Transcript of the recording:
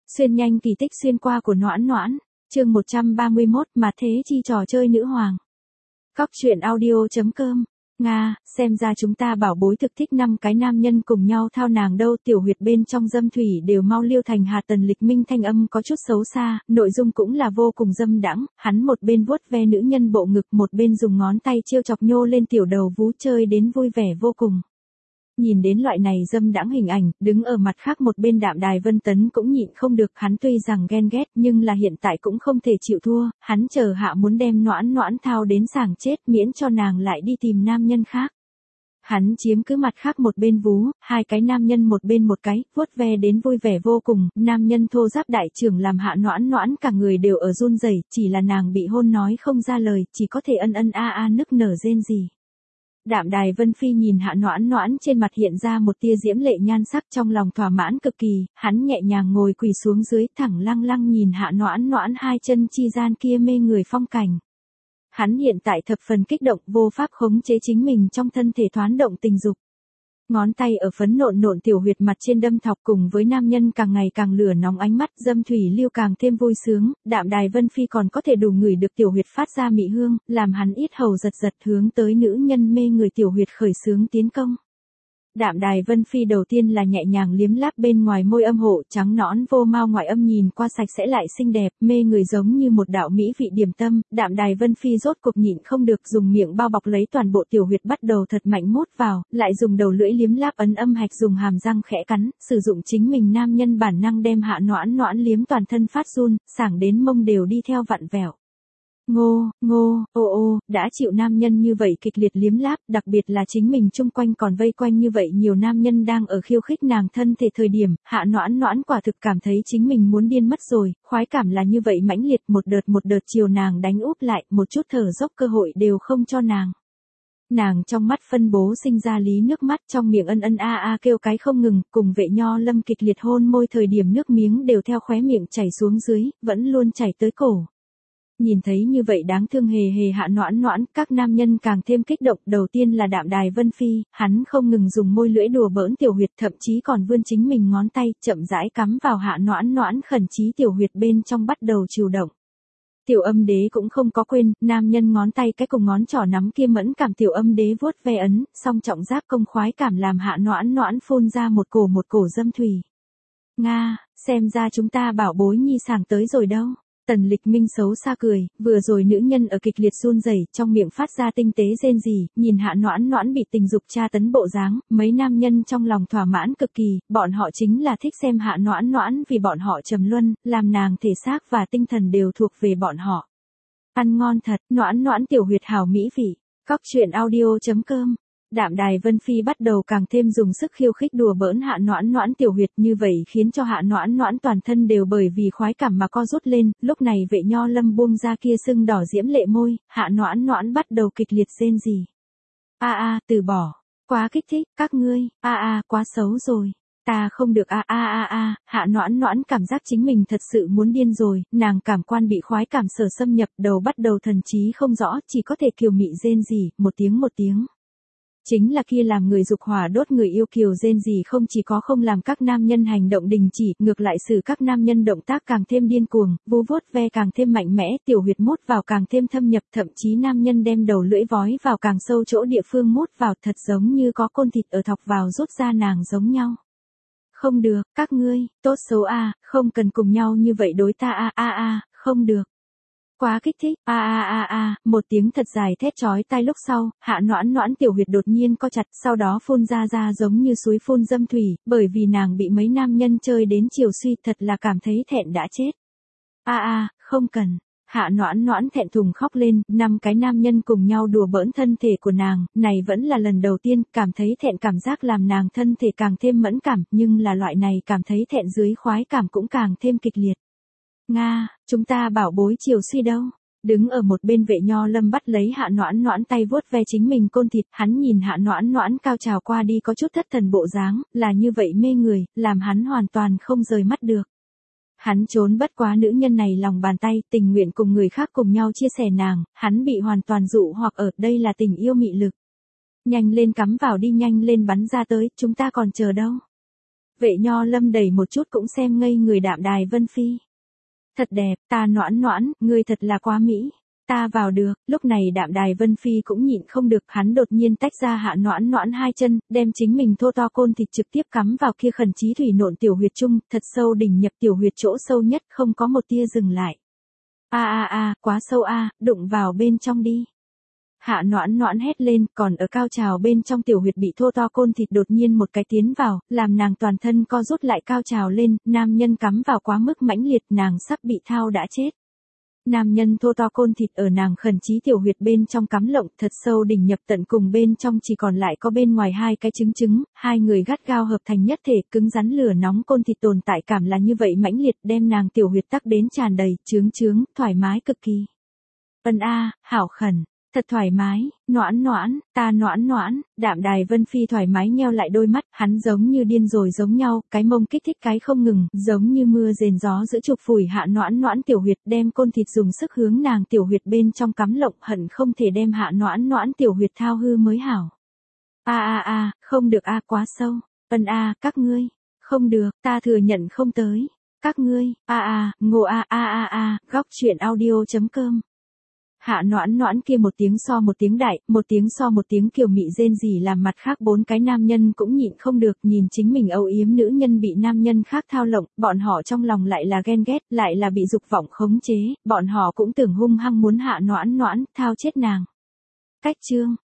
Xuyên nhanh kỳ tích xuyên qua của Noãn Noãn, chương 131 mà thế chi trò chơi nữ hoàng. Cóc truyện audio.com. Nga, xem ra chúng ta bảo bối thực thích 5 cái nam nhân cùng nhau thao nàng đâu. Tiểu huyệt bên trong dâm thủy đều mau liêu thành hạt. Tần Lịch Minh thanh âm có chút xấu xa, nội dung cũng là vô cùng dâm đãng. Hắn một bên vuốt ve nữ nhân bộ ngực, một bên dùng ngón tay trêu chọc nhô lên tiểu đầu vú, chơi đến vui vẻ vô cùng. Nhìn đến loại này dâm đãng hình ảnh, đứng ở mặt khác một bên Đạm Đài Vân Tấn cũng nhịn không được. Hắn tuy rằng ghen ghét nhưng là hiện tại cũng không thể chịu thua. Hắn chờ hạ muốn đem Noãn Noãn thao đến sảng chết, miễn cho nàng lại đi tìm nam nhân khác. Hắn chiếm cứ mặt khác một bên vú, hai cái nam nhân một bên một cái, vuốt ve đến vui vẻ vô cùng. Nam nhân thô giáp đại trưởng làm hạ Noãn Noãn cả người đều ở run rẩy, chỉ là nàng bị hôn nói không ra lời, chỉ có thể ân ân a a nức nở rên rỉ. Đạm Đài Vân Phi nhìn hạ Noãn Noãn, trên mặt hiện ra một tia diễm lệ nhan sắc, trong lòng thỏa mãn cực kỳ. Hắn nhẹ nhàng ngồi quỳ xuống dưới, thẳng lăng lăng nhìn hạ Noãn Noãn hai chân chi gian kia mê người phong cảnh. Hắn hiện tại thập phần kích động, vô pháp khống chế chính mình trong thân thể thoán động tình dục. Ngón tay ở phấn nộn nộn tiểu huyệt mặt trên đâm thọc, cùng với nam nhân càng ngày càng lửa nóng ánh mắt, dâm thủy lưu càng thêm vui sướng. Đạm Đài Vân Phi còn có thể đủ ngửi được tiểu huyệt phát ra mị hương, làm hắn yết hầu giật giật, hướng tới nữ nhân mê người tiểu huyệt khởi xướng tiến công. Đạm Đài Vân Phi đầu tiên là nhẹ nhàng liếm láp bên ngoài môi âm hộ, trắng nõn vô mao ngoại âm nhìn qua sạch sẽ lại xinh đẹp, mê người giống như một đạo mỹ vị điểm tâm. Đạm Đài Vân Phi rốt cuộc nhịn không được, dùng miệng bao bọc lấy toàn bộ tiểu huyệt, bắt đầu thật mạnh mút vào, lại dùng đầu lưỡi liếm láp ấn âm hạch, dùng hàm răng khẽ cắn, sử dụng chính mình nam nhân bản năng đem hạ Noãn Noãn liếm toàn thân phát run, sảng đến mông đều đi theo vặn vẹo. Ngô, ngô, ô ô, đã chịu nam nhân như vậy kịch liệt liếm láp, đặc biệt là chính mình chung quanh còn vây quanh như vậy nhiều nam nhân đang ở khiêu khích nàng thân thể thời điểm, hạ Noãn Noãn quả thực cảm thấy chính mình muốn điên mất rồi, khoái cảm là như vậy mãnh liệt, một đợt chiều nàng đánh úp lại, một chút thở dốc cơ hội đều không cho nàng. Nàng trong mắt phân bố sinh ra lý nước mắt, trong miệng ân ân a a kêu cái không ngừng, cùng Vệ Nho Lâm kịch liệt hôn môi thời điểm nước miếng đều theo khóe miệng chảy xuống dưới, vẫn luôn chảy tới cổ. Nhìn thấy như vậy đáng thương hề hề hạ Noãn Noãn, các nam nhân càng thêm kích động. Đầu tiên là Đạm Đài Vân Phi, hắn không ngừng dùng môi lưỡi đùa bỡn tiểu huyệt, thậm chí còn vươn chính mình ngón tay, chậm rãi cắm vào hạ Noãn Noãn khẩn trí tiểu huyệt bên trong, bắt đầu chịu động. Tiểu Âm Đế cũng không có quên, nam nhân ngón tay cái cùng ngón trỏ nắm kia mẫn cảm tiểu Âm Đế vuốt ve ấn, song trọng giác công khoái cảm làm hạ Noãn Noãn phun ra một cổ dâm thủy. Nga, xem ra chúng ta bảo bối nhi sảng tới rồi đâu. Tần Lịch Minh xấu xa cười, vừa rồi nữ nhân ở kịch liệt run rẩy, trong miệng phát ra tinh tế rên rỉ, nhìn hạ Noãn Noãn bị tình dục tra tấn bộ dáng, mấy nam nhân trong lòng thỏa mãn cực kỳ, bọn họ chính là thích xem hạ Noãn Noãn, vì bọn họ trầm luân, làm nàng thể xác và tinh thần đều thuộc về bọn họ. Ăn ngon thật, Noãn Noãn tiểu huyệt hảo mỹ vị. Cóc truyện audio.com. Đạm Đài Vân Phi bắt đầu càng thêm dùng sức khiêu khích đùa bỡn hạ Noãn Noãn tiểu huyệt, như vậy khiến cho hạ Noãn Noãn toàn thân đều bởi vì khoái cảm mà co rút lên. Lúc này Vệ Nho Lâm buông ra kia sưng đỏ diễm lệ môi, hạ Noãn Noãn bắt đầu kịch liệt rên rỉ. A a, từ bỏ, quá kích thích, các ngươi, a a, quá xấu rồi. Ta không được a a a a, hạ Noãn Noãn cảm giác chính mình thật sự muốn điên rồi, nàng cảm quan bị khoái cảm sở xâm nhập, đầu bắt đầu thần trí không rõ, chỉ có thể kiều mị rên rỉ, một tiếng. Chính là kia làm người dục hỏa đốt người yêu kiều rên rỉ không chỉ có không làm các nam nhân hành động đình chỉ, ngược lại xử các nam nhân động tác càng thêm điên cuồng, vú vuốt ve càng thêm mạnh mẽ, tiểu huyệt mút vào càng thêm thâm nhập, thậm chí nam nhân đem đầu lưỡi vói vào càng sâu chỗ địa phương mút vào, thật giống như có côn thịt ở thọc vào rút ra nàng giống nhau. Không được, các ngươi, tốt xấu a, không cần cùng nhau như vậy đối ta a a a, không được. Quá kích thích, a a a a, một tiếng thật dài thét chói tai lúc sau, hạ Noãn Noãn tiểu huyệt đột nhiên co chặt, sau đó phun ra giống như suối phun dâm thủy, bởi vì nàng bị mấy nam nhân chơi đến chiều suy, thật là cảm thấy thẹn đã chết. A a, không cần. Hạ Noãn Noãn thẹn thùng khóc lên, 5 cái nam nhân cùng nhau đùa bỡn thân thể của nàng, này vẫn là lần đầu tiên, cảm thấy thẹn cảm giác làm nàng thân thể càng thêm mẫn cảm, nhưng là loại này cảm thấy thẹn dưới khoái cảm cũng càng thêm kịch liệt. Nga, chúng ta bảo bối chiều suy đâu. Đứng ở một bên Vệ Nho Lâm bắt lấy hạ Noãn Noãn tay vuốt ve chính mình côn thịt, hắn nhìn hạ Noãn Noãn cao trào qua đi có chút thất thần bộ dáng, là như vậy mê người, làm hắn hoàn toàn không rời mắt được. Hắn trốn bất quá nữ nhân này lòng bàn tay, tình nguyện cùng người khác cùng nhau chia sẻ nàng, hắn bị hoàn toàn dụ hoặc ở, đây là tình yêu mị lực. Nhanh lên cắm vào đi, nhanh lên bắn ra tới, chúng ta còn chờ đâu. Vệ Nho Lâm đầy một chút cũng xem ngây người Đạm Đài Vân Phi. Thật đẹp, ta Noãn Noãn, ngươi thật là quá mỹ. Ta vào được, lúc này Đạm Đài Vân Phi cũng nhịn không được, hắn đột nhiên tách ra Hạ Noãn Noãn hai chân, đem chính mình thô to côn thịt trực tiếp cắm vào kia khẩn chí thủy nộn tiểu huyệt chung, thật sâu đỉnh nhập tiểu huyệt chỗ sâu nhất, không có một tia dừng lại. Quá sâu đụng vào bên trong đi. Hạ Noãn Noãn hét lên, còn ở cao trào bên trong tiểu huyệt bị thô to côn thịt đột nhiên một cái tiến vào, làm nàng toàn thân co rút lại cao trào lên, nam nhân cắm vào quá mức mãnh liệt, nàng sắp bị thao đã chết. Nam nhân thô to côn thịt ở nàng khẩn chí tiểu huyệt bên trong cắm lộng, thật sâu đỉnh nhập tận cùng bên trong chỉ còn lại có bên ngoài hai cái trứng, hai người gắt gao hợp thành nhất thể, cứng rắn lửa nóng côn thịt tồn tại cảm là như vậy mãnh liệt, đem nàng tiểu huyệt tắc đến tràn đầy, chướng, thoải mái cực kỳ. Hảo khẩn. Thật thoải mái, Noãn Noãn, ta Noãn Noãn. Đạm Đài Vân Phi thoải mái nheo lại đôi mắt, hắn giống như điên rồi giống nhau, cái mông kích thích cái không ngừng, giống như mưa rền gió giữa chụp phủi Hạ Noãn Noãn tiểu huyệt, đem côn thịt dùng sức hướng nàng tiểu huyệt bên trong cắm lộng, hận không thể đem Hạ Noãn Noãn tiểu huyệt thao hư mới hảo. Không được quá sâu. Các ngươi, không được, ta thừa nhận không tới. Các ngươi, ngộ góc truyện audio.com. Hạ Noãn Noãn kia một tiếng so một tiếng đại, một tiếng so một tiếng kiều mị rên rỉ làm mặt khác bốn cái nam nhân cũng nhịn không được, nhìn chính mình âu yếm nữ nhân bị nam nhân khác thao lộng, bọn họ trong lòng lại là ghen ghét, lại là bị dục vọng khống chế, bọn họ cũng tưởng hung hăng muốn Hạ Noãn Noãn thao chết nàng. Cách chương